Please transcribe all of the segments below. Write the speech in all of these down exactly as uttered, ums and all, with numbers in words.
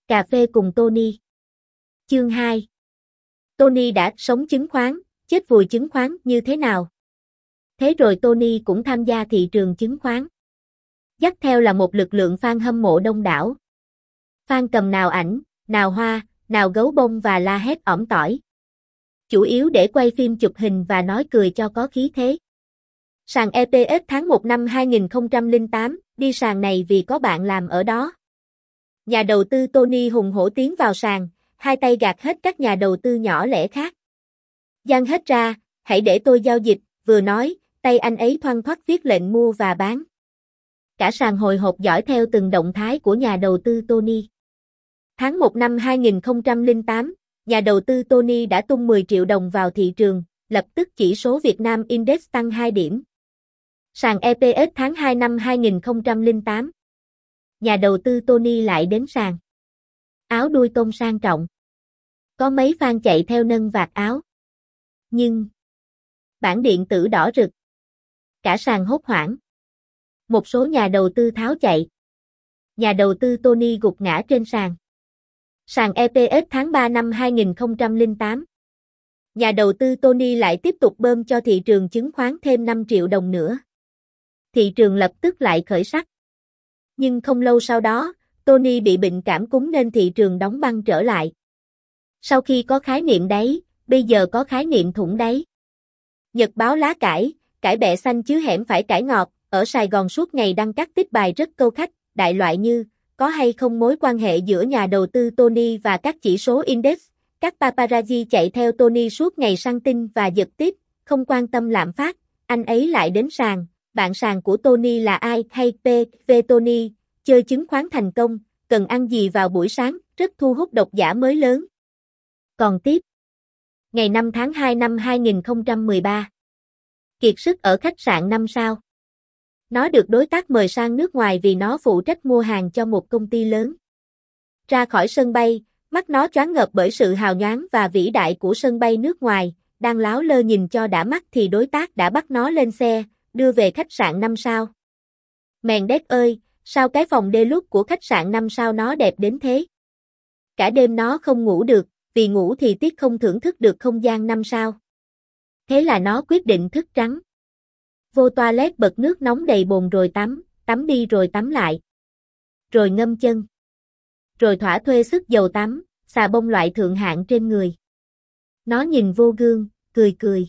Cà phê cùng Tony. Chương hai. Tony đã sống chứng khoán, chết vùi chứng khoán như thế nào? Thế rồi Tony cũng tham gia thị trường chứng khoán. Dắt theo là một lực lượng fan hâm mộ đông đảo. Fan cầm nào ảnh, nào hoa, nào gấu bông và la hét ỏm tỏi. Chủ yếu để quay phim chụp hình và nói cười cho có khí thế. Sàn e pê ét tháng một năm hai nghìn không trăm lẻ tám, đi sàn này vì có bạn làm ở đó. Nhà đầu tư Tony hùng hổ tiến vào sàn, hai tay gạt hết các nhà đầu tư nhỏ lẻ khác. Giang hết ra, hãy để tôi giao dịch, vừa nói, tay anh ấy thoăn thoắt viết lệnh mua và bán. Cả sàn hồi hộp dõi theo từng động thái của nhà đầu tư Tony. Tháng một năm hai nghìn không trăm lẻ tám, nhà đầu tư Tony đã tung mười triệu đồng vào thị trường, lập tức chỉ số Việt Nam Index tăng hai điểm. Sàn e pê ét tháng hai năm hai nghìn không trăm lẻ tám. Nhà đầu tư Tony lại đến sàn. Áo đuôi tôm sang trọng. Có mấy fan chạy theo nâng vạt áo. Nhưng bảng điện tử đỏ rực. Cả sàn hốt hoảng. Một số nhà đầu tư tháo chạy. Nhà đầu tư Tony gục ngã trên sàn. Sàn e pê ét tháng ba năm hai nghìn không trăm lẻ tám. Nhà đầu tư Tony lại tiếp tục bơm cho thị trường chứng khoán thêm năm triệu đồng nữa. Thị trường lập tức lại khởi sắc. Nhưng không lâu sau đó, Tony bị bệnh cảm cúm nên thị trường đóng băng trở lại. Sau khi có khái niệm đáy, bây giờ có khái niệm thủng đáy. Nhật báo lá cải, cải bẹ xanh chứ hẻm phải cải ngọt, ở Sài Gòn suốt ngày đăng các tích bài rất câu khách, đại loại như, có hay không mối quan hệ giữa nhà đầu tư Tony và các chỉ số index, các paparazzi chạy theo Tony suốt ngày săn tin và giật tiếp, không quan tâm lạm phát, anh ấy lại đến sàn, bạn sàn của Tony là ai hay pê vê Tony, chơi chứng khoán thành công, cần ăn gì vào buổi sáng, rất thu hút độc giả mới lớn. Còn tiếp. Ngày năm tháng hai năm hai nghìn không trăm mười ba. Kiệt sức ở khách sạn năm sao. Nó được đối tác mời sang nước ngoài vì nó phụ trách mua hàng cho một công ty lớn. Ra khỏi sân bay, mắt nó choáng ngợp bởi sự hào nhoáng và vĩ đại của sân bay nước ngoài, đang láo lơ nhìn cho đã mắt thì đối tác đã bắt nó lên xe, đưa về khách sạn năm sao. Mèn đét ơi, sao cái phòng deluxe của khách sạn năm sao nó đẹp đến thế? Cả đêm nó không ngủ được, vì ngủ thì tiếc không thưởng thức được không gian năm sao. Thế là nó quyết định thức trắng. Vô toilet bật nước nóng đầy bồn rồi tắm, tắm đi rồi tắm lại. Rồi ngâm chân. Rồi thỏa thuê sức dầu tắm, xà bông loại thượng hạng trên người. Nó nhìn vô gương, cười cười.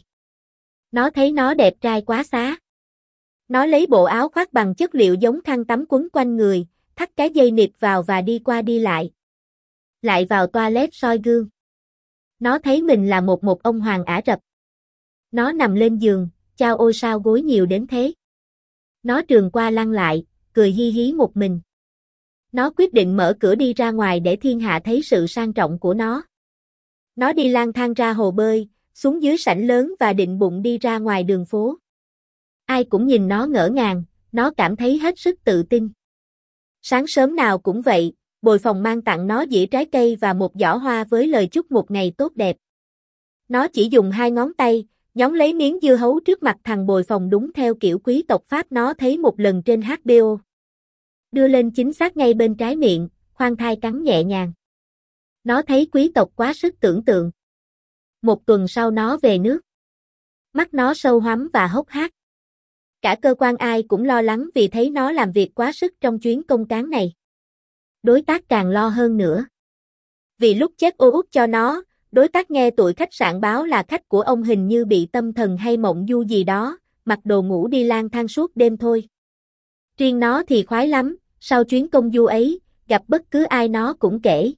Nó thấy nó đẹp trai quá xá. Nó lấy bộ áo khoác bằng chất liệu giống khăn tắm quấn quanh người, thắt cái dây nịt vào và đi qua đi lại. Lại vào toilet soi gương. Nó thấy mình là một một ông hoàng Ả Rập. Nó nằm lên giường, chao ôi sao gối nhiều đến thế. Nó trườn qua lăn lại, cười hi hí một mình. Nó quyết định mở cửa đi ra ngoài để thiên hạ thấy sự sang trọng của nó. Nó đi lang thang ra hồ bơi, xuống dưới sảnh lớn và định bụng đi ra ngoài đường phố. Ai cũng nhìn nó ngỡ ngàng, nó cảm thấy hết sức tự tin. Sáng sớm nào cũng vậy, bồi phòng mang tặng nó dĩa trái cây và một giỏ hoa với lời chúc một ngày tốt đẹp. Nó chỉ dùng hai ngón tay, nhón lấy miếng dưa hấu trước mặt thằng bồi phòng đúng theo kiểu quý tộc Pháp nó thấy một lần trên hát bê o. Đưa lên chính xác ngay bên trái miệng, khoan thai cắn nhẹ nhàng. Nó thấy quý tộc quá sức tưởng tượng. Một tuần sau nó về nước. Mắt nó sâu hoắm và hốc hác. Cả cơ quan ai cũng lo lắng vì thấy nó làm việc quá sức trong chuyến công cán này. Đối tác càng lo hơn nữa. Vì lúc chết ô út cho nó, đối tác nghe tụi khách sạn báo là khách của ông hình như bị tâm thần hay mộng du gì đó, mặc đồ ngủ đi lang thang suốt đêm thôi. Riêng nó thì khoái lắm, sau chuyến công du ấy, gặp bất cứ ai nó cũng kể.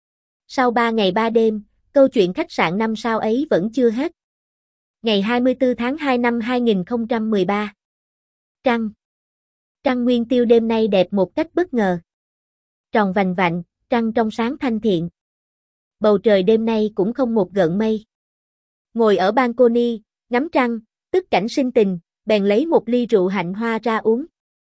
Sau ba ngày ba đêm, câu chuyện khách sạn năm sao ấy vẫn chưa hết. Ngày hai mươi tư tháng hai năm hai nghìn không trăm mười ba. Trăng. Trăng nguyên tiêu đêm nay đẹp một cách bất ngờ. Tròn vành vạnh, trăng trong sáng thanh thiện. Bầu trời đêm nay cũng không một gợn mây. Ngồi ở balcony, ngắm trăng, tức cảnh sinh tình, bèn lấy một ly rượu hạnh hoa ra uống.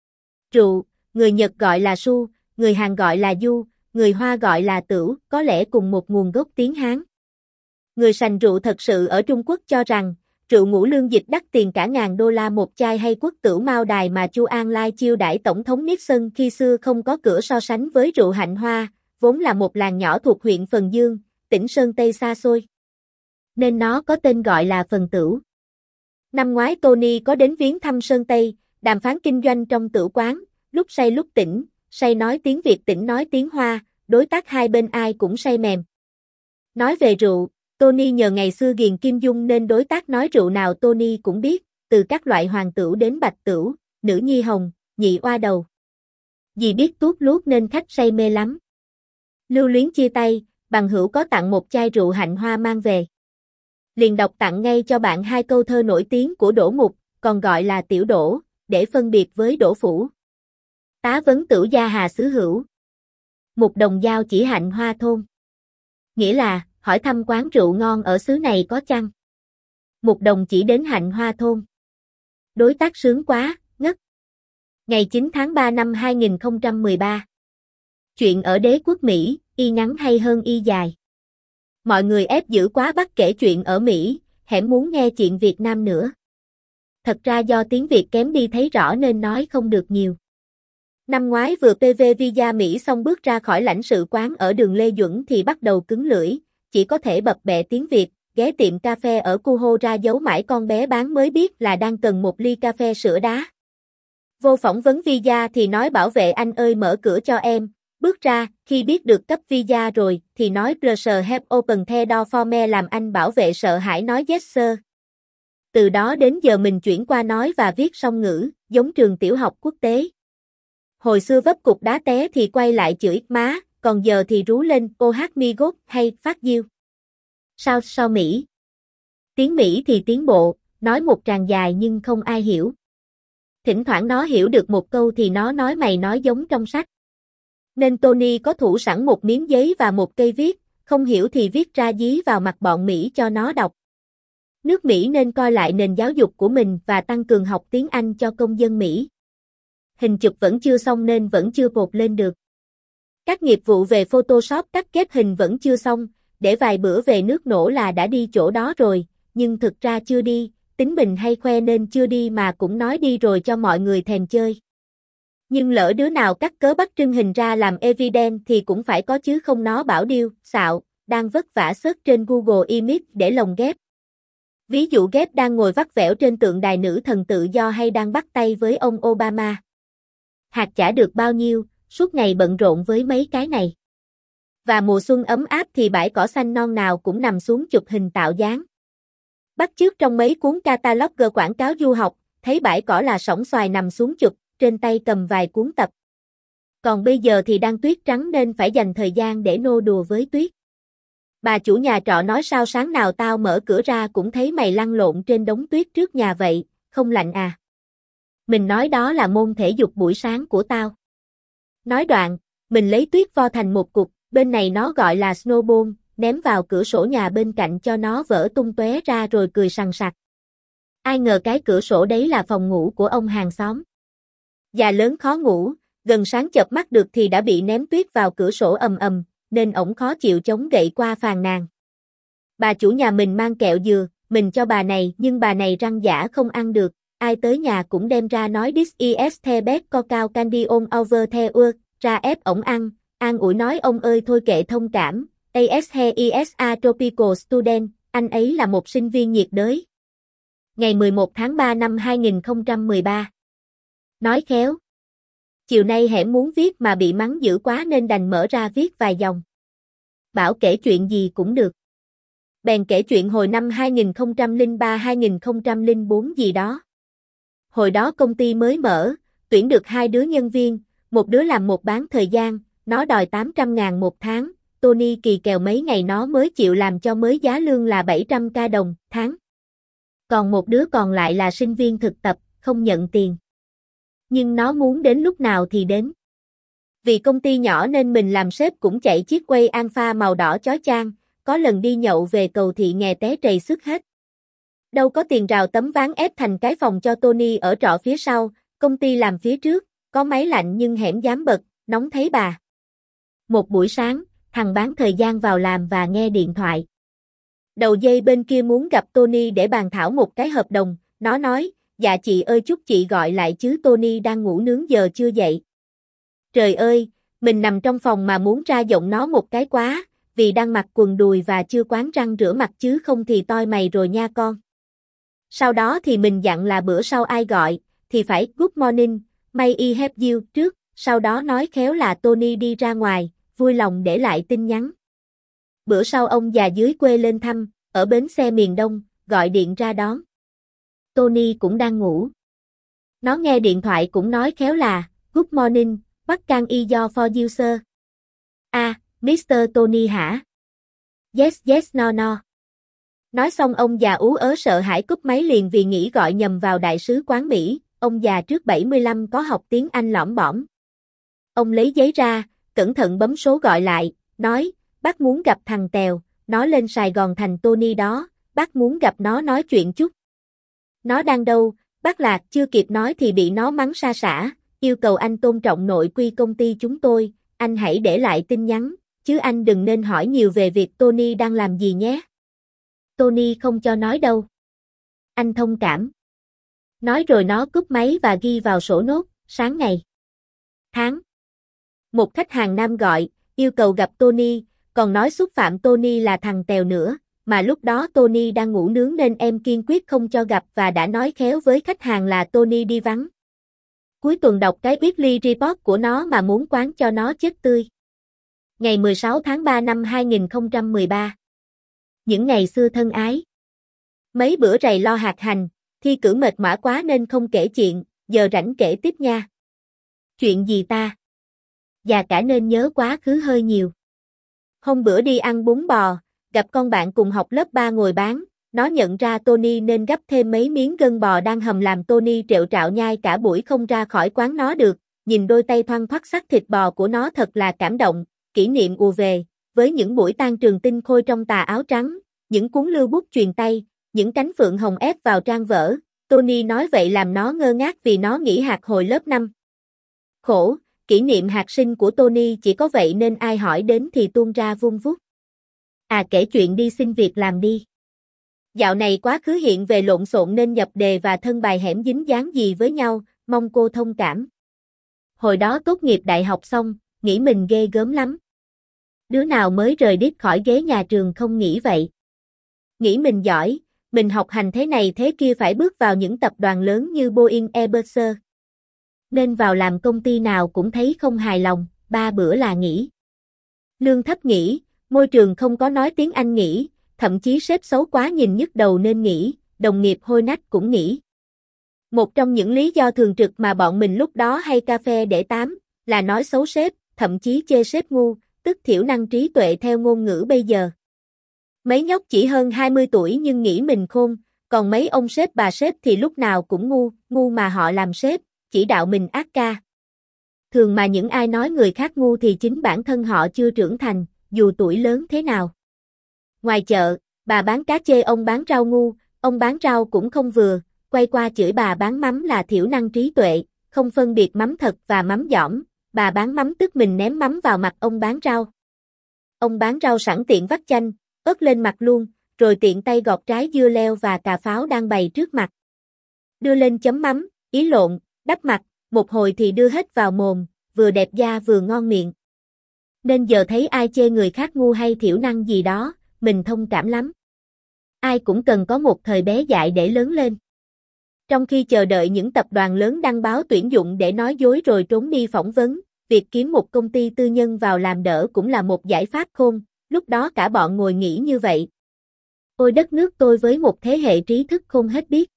Rượu, người Nhật gọi là su, người Hàn gọi là du, người Hoa gọi là tửu, có lẽ cùng một nguồn gốc tiếng Hán. Người sành rượu thật sự ở Trung Quốc cho rằng, rượu ngũ lương dịch đắt tiền cả ngàn đô la một chai hay quốc tửu Mao Đài mà Chu An Lai chiêu đãi Tổng thống Nixon khi xưa không có cửa so sánh với rượu hạnh hoa, vốn là một làng nhỏ thuộc huyện Phần Dương, tỉnh Sơn Tây xa xôi. Nên nó có tên gọi là Phần Tửu. Năm ngoái Tony có đến viếng thăm Sơn Tây, đàm phán kinh doanh trong tửu quán, lúc say lúc tỉnh, say nói tiếng Việt tỉnh nói tiếng Hoa, đối tác hai bên ai cũng say mềm. Nói về rượu, Tony nhờ ngày xưa ghiền Kim Dung nên đối tác nói rượu nào Tony cũng biết, từ các loại hoàng tửu đến bạch tửu, nữ nhi hồng, nhị oa đầu. Vì biết tuốt luốt nên khách say mê lắm. Lưu luyến chia tay, bằng hữu có tặng một chai rượu hạnh hoa mang về. Liền đọc tặng ngay cho bạn hai câu thơ nổi tiếng của Đỗ Mục, còn gọi là Tiểu Đỗ, để phân biệt với Đỗ Phủ. Tá vấn tửu gia hà xứ hữu. Mục đồng giao chỉ hạnh hoa thôn. Nghĩa là, hỏi thăm quán rượu ngon ở xứ này có chăng? Mục đồng chỉ đến hạnh hoa thôn. Đối tác sướng quá, ngất. Ngày chín tháng ba năm hai nghìn không trăm mười ba. Chuyện ở đế quốc Mỹ, y ngắn hay hơn y dài. Mọi người ép giữ quá bắt kể chuyện ở Mỹ, hẻm muốn nghe chuyện Việt Nam nữa. Thật ra do tiếng Việt kém đi thấy rõ nên nói không được nhiều. Năm ngoái vừa pê vê visa Mỹ xong bước ra khỏi lãnh sự quán ở đường Lê Duẩn thì bắt đầu cứng lưỡi, chỉ có thể bập bẹ tiếng Việt, ghé tiệm cà phê ở Cuho ra giấu mãi con bé bán mới biết là đang cần một ly cà phê sữa đá. Vô phỏng vấn visa thì nói bảo vệ anh ơi mở cửa cho em, bước ra, khi biết được cấp visa rồi thì nói pleasure have open the door for me làm anh bảo vệ sợ hãi nói yes sir. Từ đó đến giờ mình chuyển qua nói và viết song ngữ, giống trường tiểu học quốc tế. Hồi xưa vấp cục đá té thì quay lại chửi má, còn giờ thì rú lên ô hát mi gốt hay phát diêu. Sao sao Mỹ? Tiếng Mỹ thì tiến bộ, nói một tràng dài nhưng không ai hiểu. Thỉnh thoảng nó hiểu được một câu thì nó nói mày nói giống trong sách. Nên Tony có thủ sẵn một miếng giấy và một cây viết, không hiểu thì viết ra dí vào mặt bọn Mỹ cho nó đọc. Nước Mỹ nên coi lại nền giáo dục của mình và tăng cường học tiếng Anh cho công dân Mỹ. Hình chụp vẫn chưa xong nên vẫn chưa pột lên được. Các nghiệp vụ về Photoshop cắt ghép hình vẫn chưa xong, để vài bữa về nước nổ là đã đi chỗ đó rồi, nhưng thực ra chưa đi, tính mình hay khoe nên chưa đi mà cũng nói đi rồi cho mọi người thèm chơi. Nhưng lỡ đứa nào cắt cớ bắt trưng hình ra làm evidence thì cũng phải có chứ không nó bảo điêu, xạo, đang vất vả search trên Google Image để lồng ghép. Ví dụ ghép đang ngồi vắt vẻo trên tượng đài nữ thần tự do hay đang bắt tay với ông Obama. Hạt chả được bao nhiêu, suốt ngày bận rộn với mấy cái này. Và mùa xuân ấm áp thì bãi cỏ xanh non nào cũng nằm xuống chụp hình tạo dáng. Bắt chước trong mấy cuốn catalog quảng cáo du học, thấy bãi cỏ là sổng xoài nằm xuống chụp, trên tay cầm vài cuốn tập. Còn bây giờ thì đang tuyết trắng nên phải dành thời gian để nô đùa với tuyết. Bà chủ nhà trọ nói sao sáng nào tao mở cửa ra cũng thấy mày lăn lộn trên đống tuyết trước nhà vậy, không lạnh à? Mình nói đó là môn thể dục buổi sáng của tao. Nói đoạn, mình lấy tuyết vo thành một cục, bên này nó gọi là snowball, ném vào cửa sổ nhà bên cạnh cho nó vỡ tung tóe ra rồi cười sằng sặc. Ai ngờ cái cửa sổ đấy là phòng ngủ của ông hàng xóm. Già lớn khó ngủ, gần sáng chợp mắt được thì đã bị ném tuyết vào cửa sổ ầm ầm, nên ổng khó chịu chống gậy qua phàn nàn. Bà chủ nhà mình mang kẹo dừa, mình cho bà này nhưng bà này răng giả không ăn được, ai tới nhà cũng đem ra nói this is the best cacao candy on over the world, ra ép ổng ăn, an ủi nói ông ơi thôi kệ thông cảm, as he is a tropical student, anh ấy là một sinh viên nhiệt đới. Ngày mười một tháng ba năm hai nghìn không trăm mười ba. Nói khéo. Chiều nay hẻm muốn viết mà bị mắng dữ quá nên đành mở ra viết vài dòng. Bảo kể chuyện gì cũng được. Bèn kể chuyện hồi năm hai nghìn không trăm lẻ ba hai nghìn không trăm lẻ bốn gì đó. Hồi đó công ty mới mở, tuyển được hai đứa nhân viên, một đứa làm một bán thời gian, nó đòi tám trăm ngàn một tháng, Tony kỳ kèo mấy ngày nó mới chịu làm cho mới giá lương là bảy trăm k đồng tháng. Còn một đứa còn lại là sinh viên thực tập, không nhận tiền. Nhưng nó muốn đến lúc nào thì đến. Vì công ty nhỏ nên mình làm sếp cũng chạy chiếc quay Alpha màu đỏ chói chang, có lần đi nhậu về cầu thị nghè té trầy xước hết. Đâu có tiền rào tấm ván ép thành cái phòng cho Tony ở trọ phía sau, công ty làm phía trước, có máy lạnh nhưng hẻm dám bật, nóng thấy bà. Một buổi sáng, thằng bán thời gian vào làm và nghe điện thoại. Đầu dây bên kia muốn gặp Tony để bàn thảo một cái hợp đồng, nó nói, dạ chị ơi chút chị gọi lại chứ Tony đang ngủ nướng giờ chưa dậy. Trời ơi, Mình nằm trong phòng mà muốn ra giọng nó một cái quá, vì đang mặc quần đùi và chưa quán răng rửa mặt chứ không thì toi mày rồi nha con. Sau đó thì mình dặn là bữa sau ai gọi, thì phải good morning, may I help you trước, sau đó nói khéo là Tony đi ra ngoài, vui lòng để lại tin nhắn. Bữa sau ông già dưới quê lên thăm, ở bến xe miền Đông, gọi điện ra đón. Tony cũng đang ngủ. Nó nghe điện thoại cũng nói khéo là, good morning, what can I do for you sir? À, mít tơ Tony hả? Yes yes no no. Nói xong ông già ú ớ sợ hãi cúp máy liền vì nghĩ gọi nhầm vào đại sứ quán Mỹ, ông già trước bảy mươi lăm có học tiếng Anh lõm bõm. Ông lấy giấy ra, cẩn thận bấm số gọi lại, nói, bác muốn gặp thằng Tèo, nó lên Sài Gòn thành Tony đó, bác muốn gặp nó nói chuyện chút. Nó đang đâu, bác Lạc chưa kịp nói thì bị nó mắng sa sả, yêu cầu anh tôn trọng nội quy công ty chúng tôi, anh hãy để lại tin nhắn, chứ anh đừng nên hỏi nhiều về việc Tony đang làm gì nhé. Tony không cho nói đâu. Anh thông cảm. Nói rồi nó cúp máy và ghi vào sổ nốt, sáng ngày. Tháng. Một khách hàng nam gọi, yêu cầu gặp Tony, còn nói xúc phạm Tony là thằng Tèo nữa, mà lúc đó Tony đang ngủ nướng nên em kiên quyết không cho gặp và đã nói khéo với khách hàng là Tony đi vắng. Cuối tuần đọc cái weekly report của nó mà muốn quán cho nó chết tươi. Ngày mười sáu tháng ba năm hai nghìn không trăm mười ba. Những ngày xưa thân ái. Mấy bữa rày lo hạt hành, thi cử mệt mỏi quá nên không kể chuyện, giờ rảnh kể tiếp nha. Chuyện gì ta? Già cả nên nhớ quá khứ hơi nhiều. Hôm bữa đi ăn bún bò, gặp con bạn cùng học lớp ba ngồi bán, nó nhận ra Tony nên gắp thêm mấy miếng gân bò đang hầm làm Tony trẹo trạo nhai cả buổi không ra khỏi quán nó được, nhìn đôi tay thoăn thoắt xắt thịt bò của nó thật là cảm động, kỷ niệm ùa về, với những buổi tan trường tinh khôi trong tà áo trắng, những cuốn lưu bút truyền tay, những cánh phượng hồng ép vào trang vở, Tony nói vậy làm nó ngơ ngác vì nó nghỉ hạt hồi lớp năm. Khổ, kỷ niệm hạt sinh của Tony chỉ có vậy nên ai hỏi đến thì tuôn ra vun vút. À kể chuyện đi xin việc làm đi. Dạo này quá khứ hiện về lộn xộn nên nhập đề và thân bài hẻm dính dáng gì với nhau, mong cô thông cảm. Hồi đó tốt nghiệp đại học xong, nghĩ mình ghê gớm lắm. Đứa nào mới rời đít khỏi ghế nhà trường không nghĩ vậy. Nghĩ mình giỏi, mình học hành thế này thế kia phải bước vào những tập đoàn lớn như Boeing Airbus. Nên vào làm công ty nào cũng thấy không hài lòng, ba bữa là nghỉ. Lương thấp nghỉ, môi trường không có nói tiếng Anh nghỉ, thậm chí sếp xấu quá nhìn nhức đầu nên nghỉ, đồng nghiệp hôi nách cũng nghỉ. Một trong những lý do thường trực mà bọn mình lúc đó hay cà phê để tám, là nói xấu sếp, thậm chí chê sếp ngu, tức thiểu năng trí tuệ theo ngôn ngữ bây giờ. Mấy nhóc chỉ hơn hai mươi tuổi nhưng nghĩ mình khôn, còn mấy ông sếp bà sếp thì lúc nào cũng ngu, ngu mà họ làm sếp, chỉ đạo mình ác ca. Thường mà những ai nói người khác ngu thì chính bản thân họ chưa trưởng thành, dù tuổi lớn thế nào. Ngoài chợ, bà bán cá chê ông bán rau ngu, ông bán rau cũng không vừa, quay qua chửi bà bán mắm là thiểu năng trí tuệ, không phân biệt mắm thật và mắm dỏm, bà bán mắm tức mình ném mắm vào mặt ông bán rau. Ông bán rau sẵn tiện vắt chanh, ớt lên mặt luôn, rồi tiện tay gọt trái dưa leo và cà pháo đang bày trước mặt. Đưa lên chấm mắm, ý lộn, đắp mặt, một hồi thì đưa hết vào mồm, vừa đẹp da vừa ngon miệng. Nên giờ thấy ai chê người khác ngu hay thiểu năng gì đó, mình thông cảm lắm. Ai cũng cần có một thời bé dại để lớn lên. Trong khi chờ đợi những tập đoàn lớn đăng báo tuyển dụng để nói dối rồi trốn đi phỏng vấn, việc kiếm một công ty tư nhân vào làm đỡ cũng là một giải pháp khôn, lúc đó cả bọn ngồi nghĩ như vậy. Ôi đất nước tôi với một thế hệ trí thức không hết biết.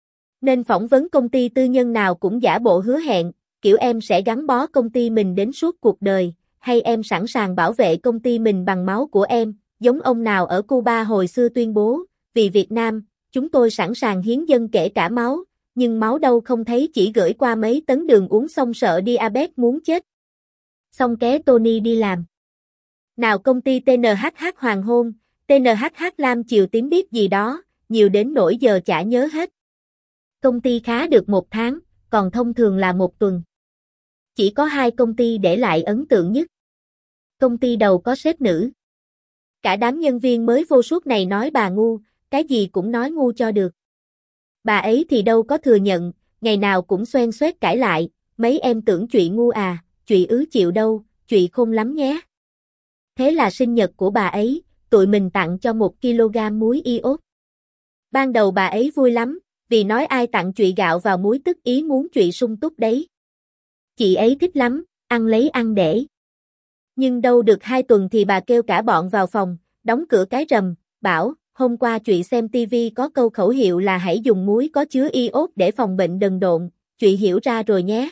Nên phỏng vấn công ty tư nhân nào cũng giả bộ hứa hẹn, kiểu em sẽ gắn bó công ty mình đến suốt cuộc đời, hay em sẵn sàng bảo vệ công ty mình bằng máu của em, giống ông nào ở Cuba hồi xưa tuyên bố, vì Việt Nam, chúng tôi sẵn sàng hiến dâng kể cả máu, nhưng máu đâu không thấy chỉ gửi qua mấy tấn đường uống xong sợ diabetes muốn chết. Xong ké Tony đi làm. Nào công ty tê en hát hát hoàng hôn, tê en hát hát lam chiều tím biết gì đó, nhiều đến nỗi giờ chả nhớ hết. Công ty khá được một tháng, còn thông thường là một tuần. Chỉ có hai công ty để lại ấn tượng nhất. Công ty đầu có sếp nữ. Cả đám nhân viên mới vô suốt này nói bà ngu, cái gì cũng nói ngu cho được. Bà ấy thì đâu có thừa nhận, ngày nào cũng xoen xoét cãi lại, mấy em tưởng chuyện ngu à, chuyện ứ chịu đâu, Trụy khôn lắm nhé. Thế là sinh nhật của bà ấy, tụi mình tặng cho một ki lô gam muối iốt. Ban đầu bà ấy vui lắm, vì nói ai tặng Trụy gạo vào muối tức ý muốn Trụy sung túc đấy. Chị ấy thích lắm, ăn lấy ăn để. Nhưng đâu được hai tuần thì bà kêu cả bọn vào phòng, đóng cửa cái rầm, bảo, hôm qua Trụy xem tivi có câu khẩu hiệu là hãy dùng muối có chứa iốt để phòng bệnh đần độn, Trụy hiểu ra rồi nhé.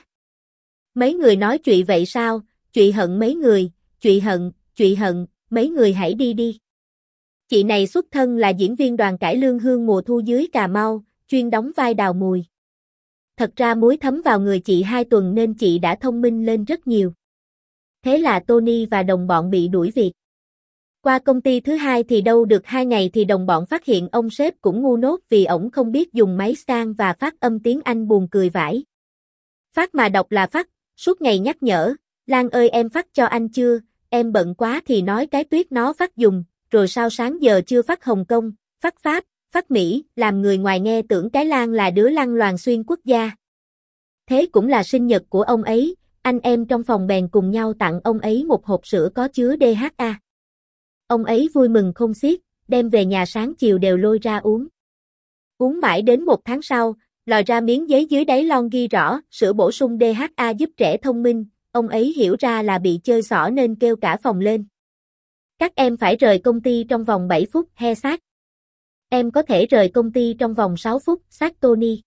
Mấy người nói Trụy vậy sao, Trụy hận mấy người, Trụy hận, Trụy hận, mấy người hãy đi đi. Chị này xuất thân là diễn viên đoàn cải lương hương mùa thu dưới Cà Mau, chuyên đóng vai Đào Mùi. Thật ra muối thấm vào người chị hai tuần nên chị đã thông minh lên rất nhiều. Thế là Tony và đồng bọn bị đuổi việc. Qua công ty thứ hai thì đâu được hai ngày thì đồng bọn phát hiện ông sếp cũng ngu nốt vì ổng không biết dùng máy scan và phát âm tiếng Anh buồn cười vãi. Phát mà đọc là phát, suốt ngày nhắc nhở, Lan ơi em phát cho anh chưa, em bận quá thì nói cái tuyết nó phát dùng, rồi sao sáng giờ chưa phát Hồng Kông, phát Pháp, phát Mỹ, làm người ngoài nghe tưởng cái Lan là đứa lăng loàn xuyên quốc gia. Thế cũng là sinh nhật của ông ấy, anh em trong phòng bèn cùng nhau tặng ông ấy một hộp sữa có chứa đê hát a. Ông ấy vui mừng không xiết, đem về nhà sáng chiều đều lôi ra uống. Uống mãi đến một tháng sau, lòi ra miếng giấy dưới đáy lon ghi rõ, sữa bổ sung đê hát a giúp trẻ thông minh, ông ấy hiểu ra là bị chơi xỏ nên kêu cả phòng lên. Các em phải rời công ty trong vòng bảy phút, he xác. Em có thể rời công ty trong vòng sáu phút, xác Tony.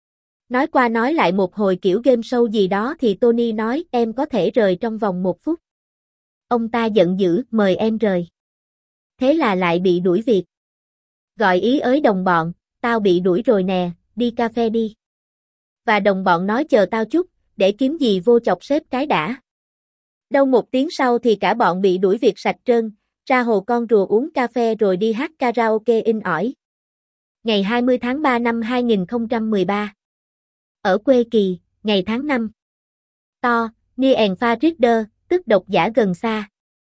Nói qua nói lại một hồi kiểu game show gì đó thì Tony nói em có thể rời trong vòng một phút. Ông ta giận dữ, mời em rời. Thế là lại bị đuổi việc. Gọi ý ới đồng bọn, tao bị đuổi rồi nè, đi cà phê đi. Và đồng bọn nói chờ tao chút, để kiếm gì vô chọc sếp cái đã. Đâu một tiếng sau thì cả bọn bị đuổi việc sạch trơn, ra hồ con rùa uống cà phê rồi đi hát karaoke in ỏi. Ngày hai mươi tháng ba năm hai nghìn không trăm mười ba. Ở quê Kỳ, ngày tháng năm. To, Near and Far Reader, tức độc giả gần xa.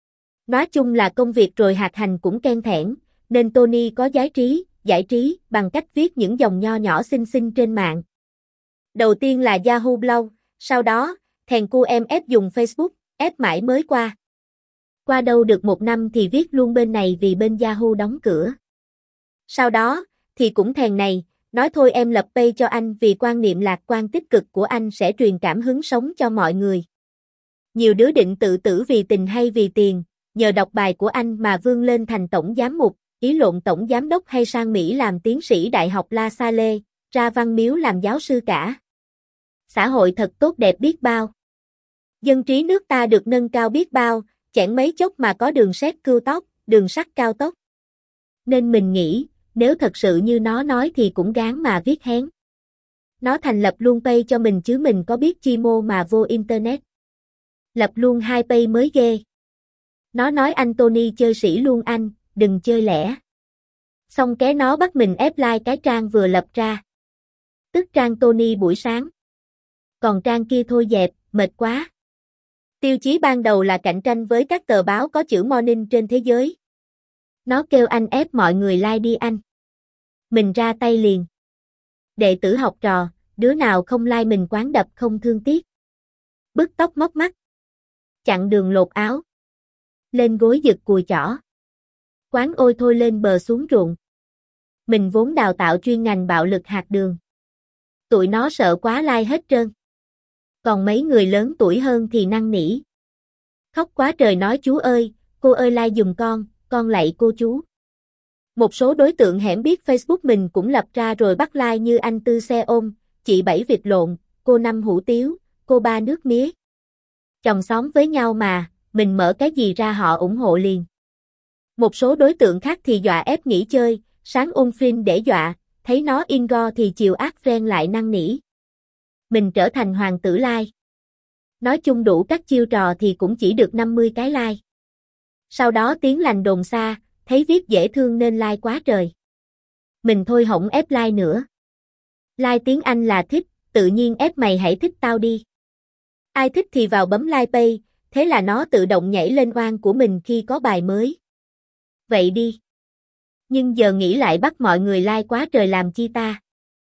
Nói chung là công việc rồi hạt hành cũng ken thẻn, nên Tony có giải trí, giải trí bằng cách viết những dòng nho nhỏ xinh xinh trên mạng. Đầu tiên là Yahoo Blog, sau đó, thèn cu em ép dùng Facebook, ép mãi mới qua. Qua đâu được một năm thì viết luôn bên này vì bên Yahoo đóng cửa. Sau đó, thì cũng thèn này, nói thôi em lập page cho anh vì quan niệm lạc quan tích cực của anh sẽ truyền cảm hứng sống cho mọi người. Nhiều đứa định tự tử vì tình hay vì tiền, nhờ đọc bài của anh mà vươn lên thành tổng giám mục, ý lộn tổng giám đốc hay sang Mỹ làm tiến sĩ đại học La Salle, ra Văn Miếu làm giáo sư cả. Xã hội thật tốt đẹp biết bao. Dân trí nước ta được nâng cao biết bao, chẳng mấy chốc mà có đường sét cưu tốc, đường sắt cao tốc. Nên mình nghĩ, nếu thật sự như nó nói thì cũng gán mà viết hén. Nó thành lập luôn page cho mình chứ mình có biết chi mô mà vô internet. Lập luôn hai page mới ghê. Nó nói anh Tony chơi sĩ luôn anh, đừng chơi lẻ. Xong cái nó bắt mình ép like cái trang vừa lập ra. Tức trang Tony buổi sáng. Còn trang kia thôi dẹp, mệt quá. Tiêu chí ban đầu là cạnh tranh với các tờ báo có chữ morning trên thế giới. Nó kêu anh ép mọi người like đi anh. Mình ra tay liền. Đệ tử học trò, đứa nào không like mình quán đập không thương tiếc. Bứt tóc móc mắt. Chặn đường lột áo. Lên gối giật cùi chỏ. Quán ôi thôi lên bờ xuống ruộng. Mình vốn đào tạo chuyên ngành bạo lực hạt đường. Tụi nó sợ quá like hết trơn. Còn mấy người lớn tuổi hơn thì năn nỉ. Khóc quá trời nói chú ơi, cô ơi like giùm con, con lạy cô chú. Một số đối tượng hẻm biết Facebook mình cũng lập ra rồi bắt like như anh Tư xe ôm, chị Bảy vịt lộn, cô Năm hủ tiếu, cô Ba nước mía. Chồng xóm với nhau mà, mình mở cái gì ra họ ủng hộ liền. Một số đối tượng khác thì dọa ép nghỉ chơi, sáng ôn phim để dọa, thấy nó in go thì chiều ác friend lại năn nỉ. Mình trở thành hoàng tử like. Nói chung đủ các chiêu trò thì cũng chỉ được năm mươi cái like. Sau đó tiếng lành đồn xa, thấy viết dễ thương nên like quá trời. Mình thôi hổng ép like nữa. Like tiếng Anh là thích, tự nhiên ép mày hãy thích tao đi. Ai thích thì vào bấm like page, thế là nó tự động nhảy lên oan của mình khi có bài mới. Vậy đi. Nhưng giờ nghĩ lại bắt mọi người like quá trời làm chi ta.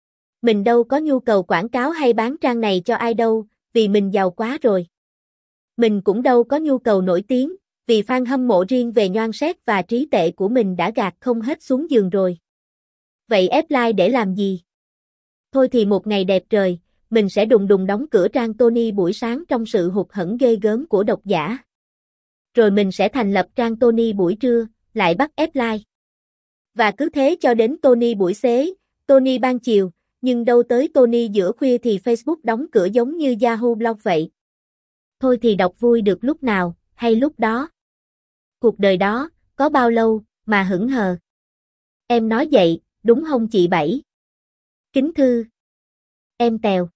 Mình đâu có nhu cầu quảng cáo hay bán trang này cho ai đâu, vì mình giàu quá rồi. Mình cũng đâu có nhu cầu nổi tiếng, vì fan hâm mộ riêng về nhoáng xét và trí tuệ của mình đã gạt không hết xuống giường rồi. Vậy ép like để làm gì? Thôi thì một ngày đẹp trời, mình sẽ đùng đùng đóng cửa trang Tony buổi sáng trong sự hụt hẫng ghê gớm của độc giả. Rồi mình sẽ thành lập trang Tony buổi trưa, lại bắt ép like. Và cứ thế cho đến Tony buổi xế, Tony ban chiều, nhưng đâu tới Tony giữa khuya thì Facebook đóng cửa giống như Yahoo Blog vậy. Thôi thì đọc vui được lúc nào, hay lúc đó. Cuộc đời đó, có bao lâu, mà hững hờ. Em nói vậy, đúng không chị Bảy? Kính thư. Em Tèo.